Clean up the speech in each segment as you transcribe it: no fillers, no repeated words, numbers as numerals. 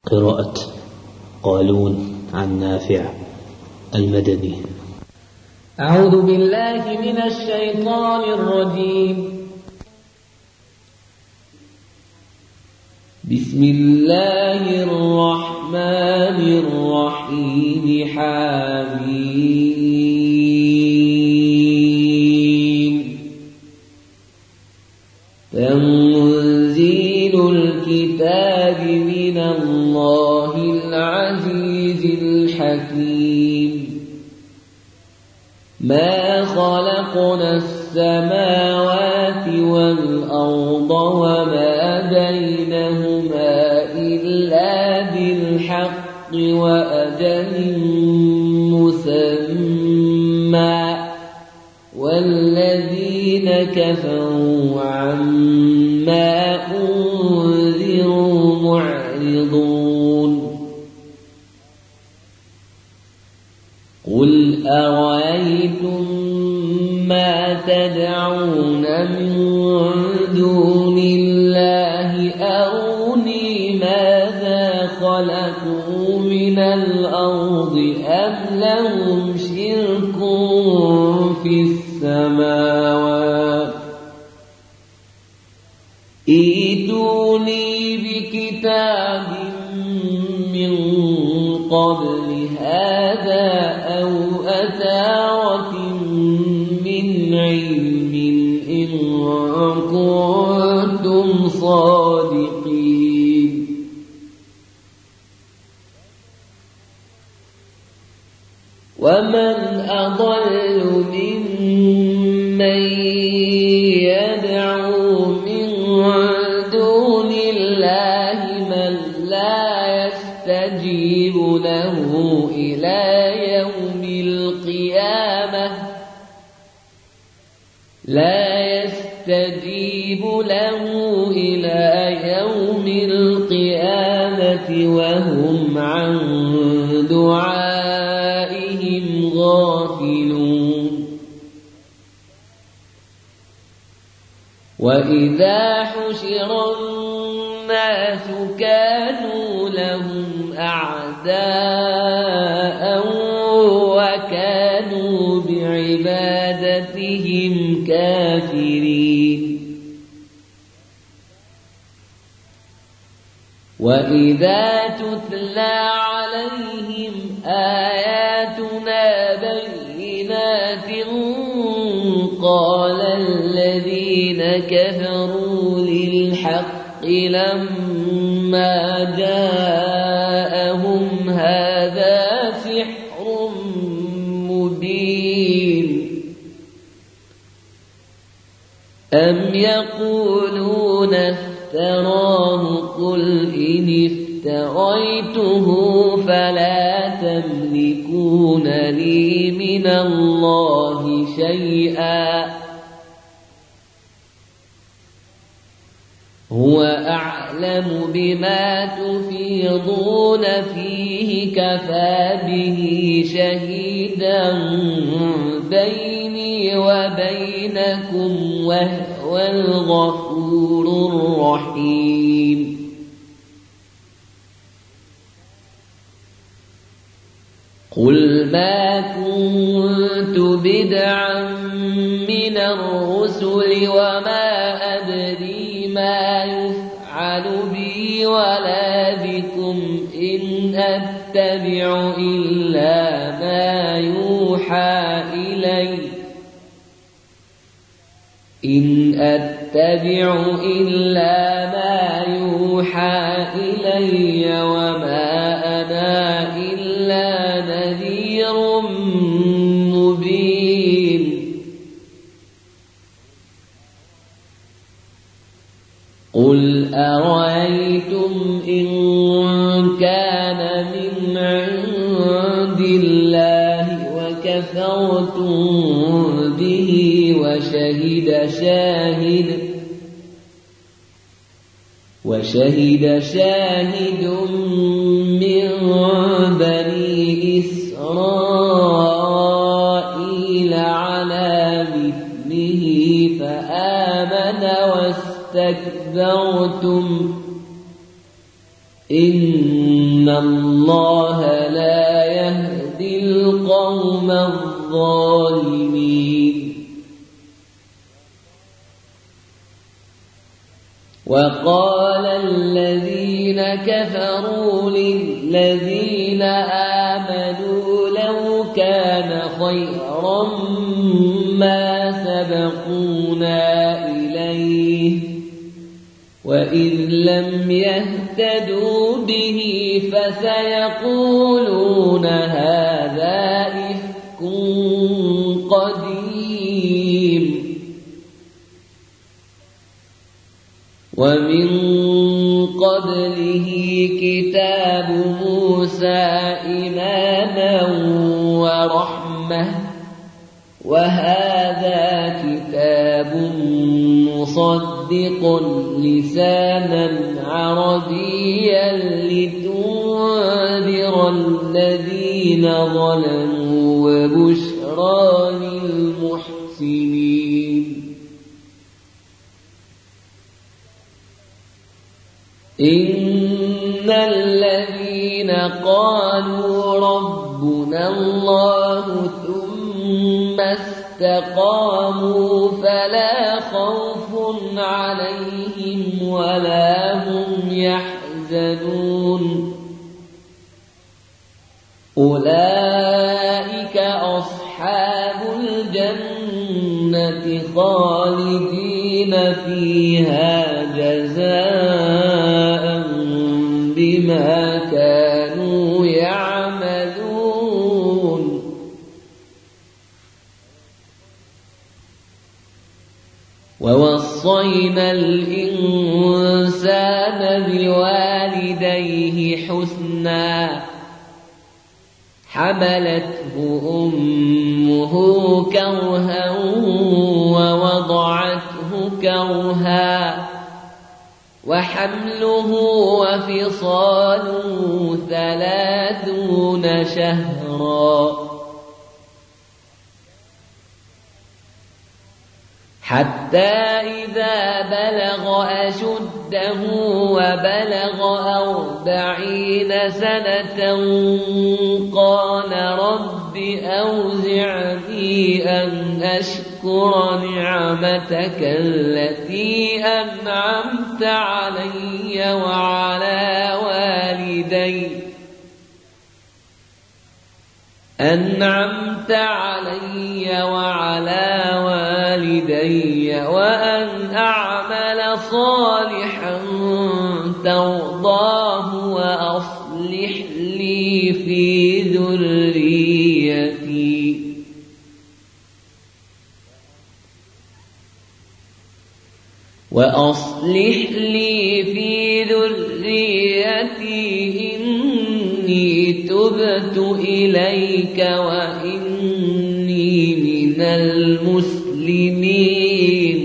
قراءة قالون عن نافع المدني. أعوذ بالله من الشيطان الرجيم. بسم الله الرحمن الرحيم. حميم. تنزيل الكتاب من الله العزيز الحكيم. ما خلقنا السماوات والأرض وما بينهما إلا بالحق وأجل مسمى والذين كفروا عما أنذروا معرضون. قل أرأيتم ما تدعون من دون الله أروني ماذا خلقوا من الأرض أم لهم شرك في السماوات ائتوني بكتاب من قبل هذا أو أثارة من علم إن كنتم صادقين. ومن أضل ممن يدعو من دون الله من لا يستجيب له إلى يوم القيامة وهم عن دعائهم غافلون. وإذا حشر الناس كانوا لهم أعداء وكانوا بعبادتهم كافرين. وإذا تتلى عليهم آياتنا بينات قال الذين كفروا للحق لما جاءهم هذا سحر مبين. أم يقولون افتراه قل إن افتريته فلا تملكون لي من الله شيئا هو أعلم بما تفيضون فيه كفى به شهيدا بيني وبينكم وهو الغفور الرحيم. قل ما كنت بدعا من الرسل وما أدري ما يفعل بي ولا بكم إن أتبع إلا ما يوحى إلي وما أنا إلا نذير مبين. قل أرأيتم إن كان من عند الله وكفرتم به وشهد شاهد من بني إسرائيل على مثله فآمن واستكبرتم إن إن الله لا يهدي القوم الظالمين. وقال الذين كفروا للذين آمنوا لو كان خيرا ما سبقونا إليه وإذ لم يهتدوا به فسيقولون هذا إفك قديم. ومن قبله كتاب موسى إماما ورحمة وهذا كتاب مصدق لسانا عربيا لتنذر الذين ظلموا وبشرى للمحسنين. إن الذين قالوا ربنا الله ثم استقاموا فلا خوف عليهم ولا هم يحزنون أولئك أصحاب الجنة خالدين فيها جزاء بما كانوا يعملون. ووصينا الإنسان بوالديه حسنا حملته أمه كرها ووضعته كرها وحمله وفصاله 30 شهرا حتى إذا بلغ أشده وبلغ 40 سنة قال رب أوزعني أن أشكر نعمتك التي أنعمت علي وعلى والدي وأن أعمل صالحا ترضاه وأصلح لي في ذريتي إني تبت إليك وإني من المسلمين.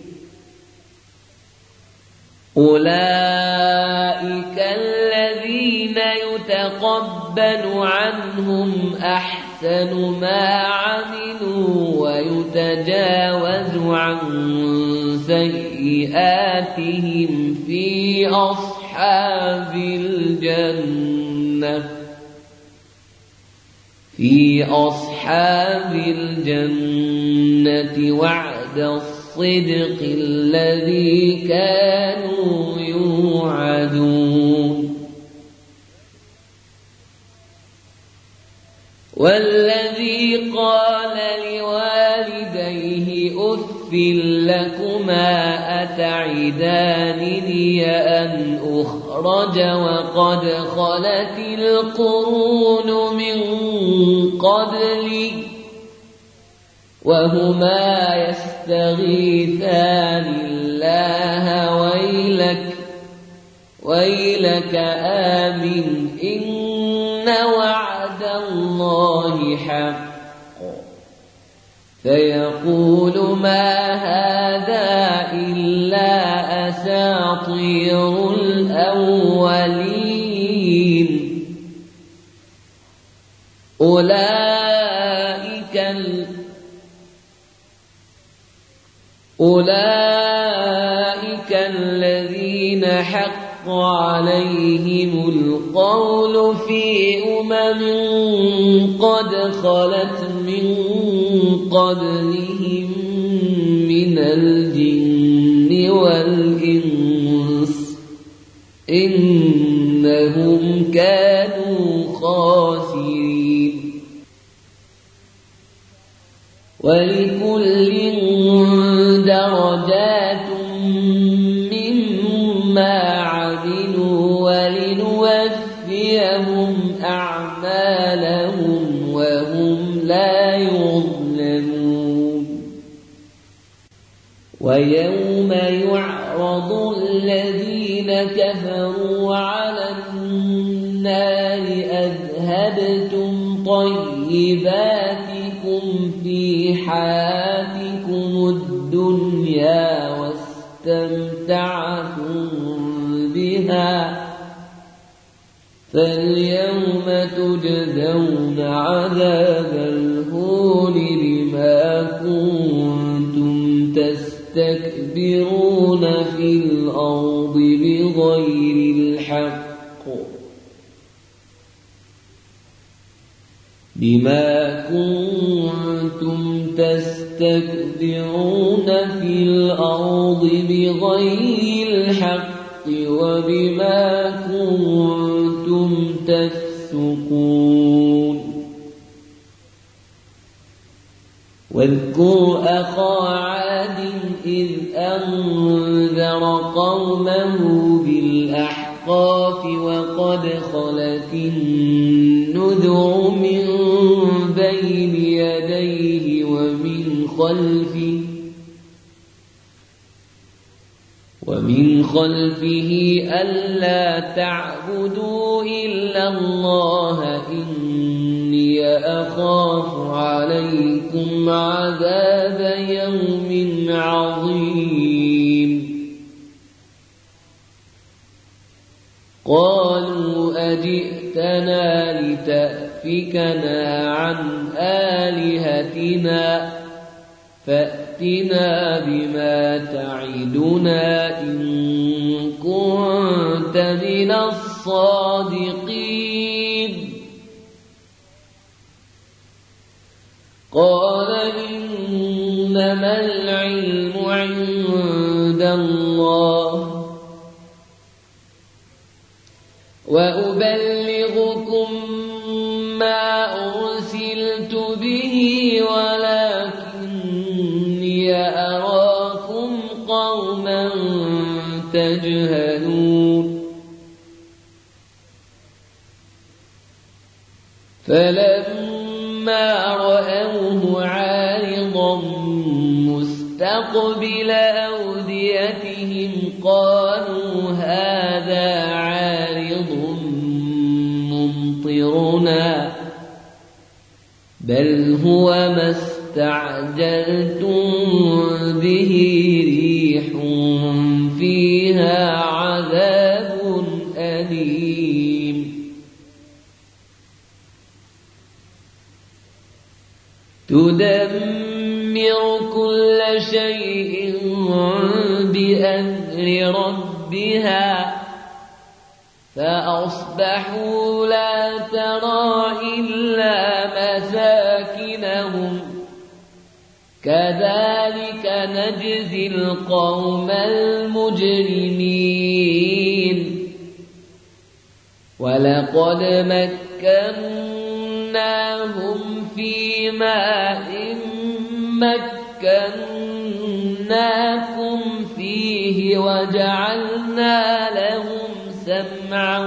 أولئك الذين يتقبل عنهم أحسن ما عملوا ويتجاوز عن سيئاتهم في أصحاب الجنة وعد الصدق الذي كانوا يوعدون. والذي قال لوالديه أف لكما أتعدانني أن أخرج وقد خلت القرون من قبلي وهما يستغيثان الله ويلك آمن إن وعد الله حق فيقول ما هذا إلا أساطير الأولين. أولئك الذين حق عليهم القول في قد خلت من قبلهم من الجن والإنس إنهم كانوا خاسرين ولكل درجات مما عملوا ولنوفيهم أعمالهم وهم لا يظلمون ويوم يعرض الذين كفروا على النار أذهبتم طيباتكم في حياتكم الدنيا واستمتعتم بها فاليوم تجزون عذاب الهون بما كنتم تستكبرون في الأرض بغير الحق وبما كنتم تفسقون واذكر أخا عاد إذ أنذر قومه بالأحقاف وقد خلت النذر من بين يديه ومن خلفه ألا تعبدوا إلا الله إني أخاف عليكم عذاب يوم عظيم قالوا أجئتنا لتأفكنا عن آلهتنا فأتنا بما تعدنا إن كنت من الصادقين قال إنما العلم عند الله وأبلغكم ما أرسلت به ولكني أراكم قوما تجهلون فلما رأوه عارضا مستقبل أوديتهم قالوا هذا عارض ممطرنا بل هو ما استعجلتم به ريح فيها عذاب أليم تدمر كل شيء بأمر ربها فأصبحوا لا ترى إلا مساكنهم كذلك نجزي القوم المجرمين ولقد مكناهم في ماء مكناكم فيه وجعلنا لهم سمعا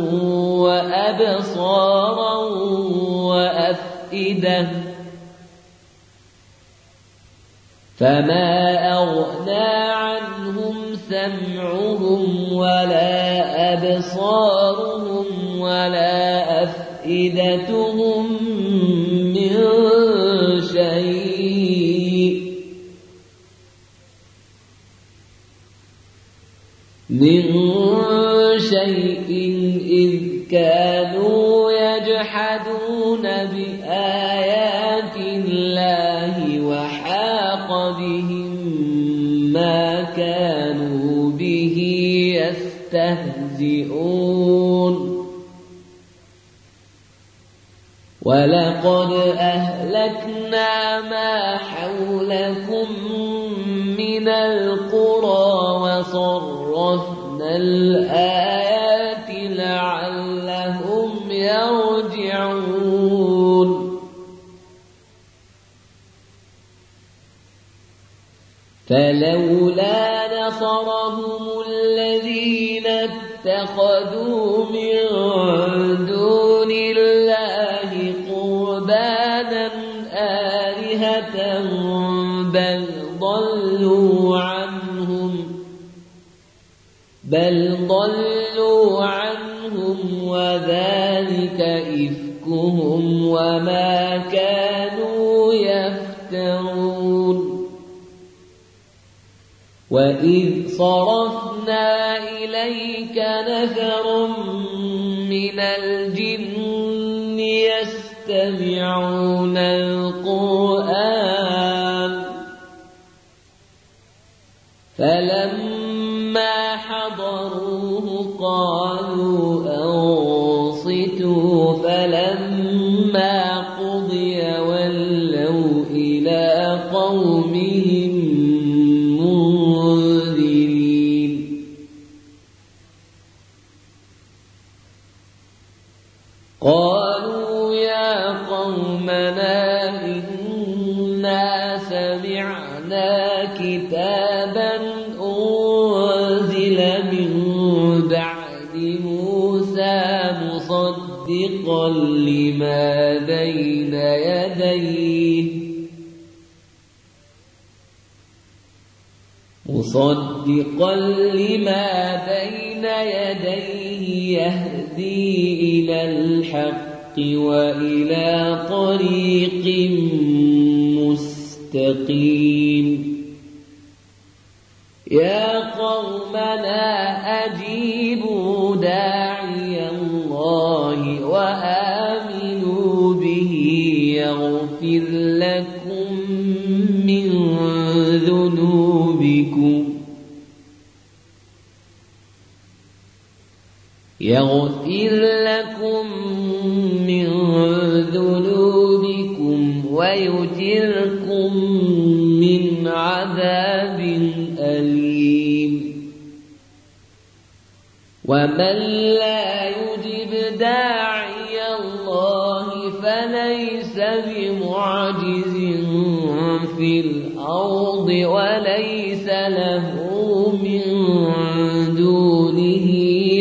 وأبصارا وأفئدة فما أغنى عنهم سمعهم ولا أبصارهم ولا أفئدتهم من شيء إذ كانوا يجحدون بآيات الله وحاق بهم ما كانوا به يستهزئون ولقد أهلكنا ما حولكم من القرى وصرفنا الآيات لعلهم يرجعون فلولا نصرهم الذين اتخذوا من دون الله قربانا آلهة بل ضلوا عنهم وذلك إفكهم وما كانوا يفترون وإذ صرفنا إليك نفر من الجن يستمعون القرآن فلما حضروه قالوا أنصتوا فلما قضي ولوا إلى قومهم منذرين قالوا يا قومنا إنا سمعنا كتابا أنزل من بعد موسى مصدقا لما بين يديه يهدي إلى الحق وإلى طريق مستقيم يا قومنا أجيبوا داعي الله وآمنوا به يغفر لكم من ذنوبكم ويجركم من عذاب أليم ومن لا يجب داعي الله فليس بمعجز في الأرض وليس له من دونه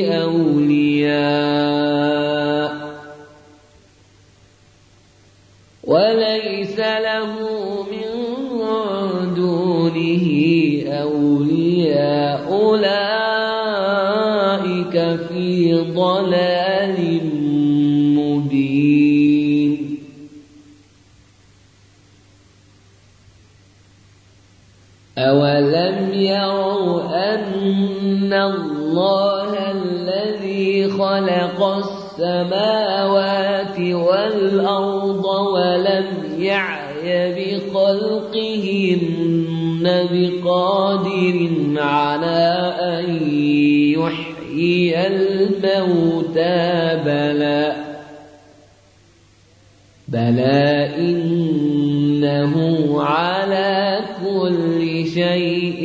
أولياء أولئك في ضلال مبين أولم يروا أن الله الذي خلق السماوات والأرض ولم يعي بخلقهن بقادر على أن يحيي الموتى بلى إنه على كل شيء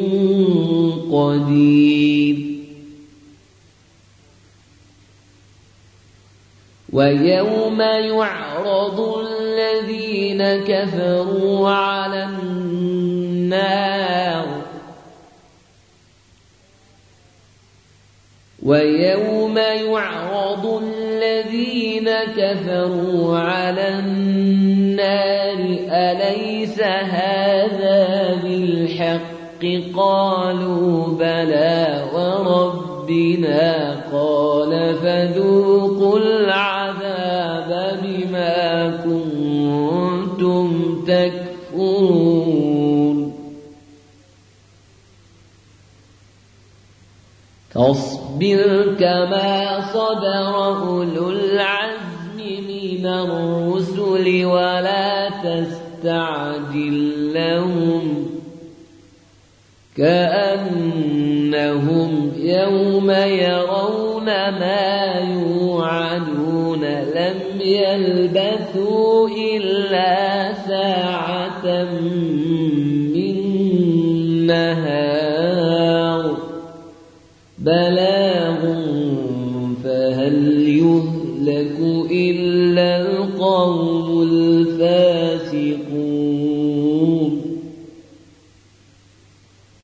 قدير ويوم يعرض الذين كفروا على النار أليس هذا بالحق قالوا بلى وربنا قال فذوقوا العذاب بما كنتم تكفرون فاصبر كما صبر أولو العزم من الرسل ولا تستعجل لهم كأنهم يوم يرون ما يوعدون توعدون لم يلبثوا إلا ساعة من نهار بلاغ فهل يهلك إلا القوم الفاسقون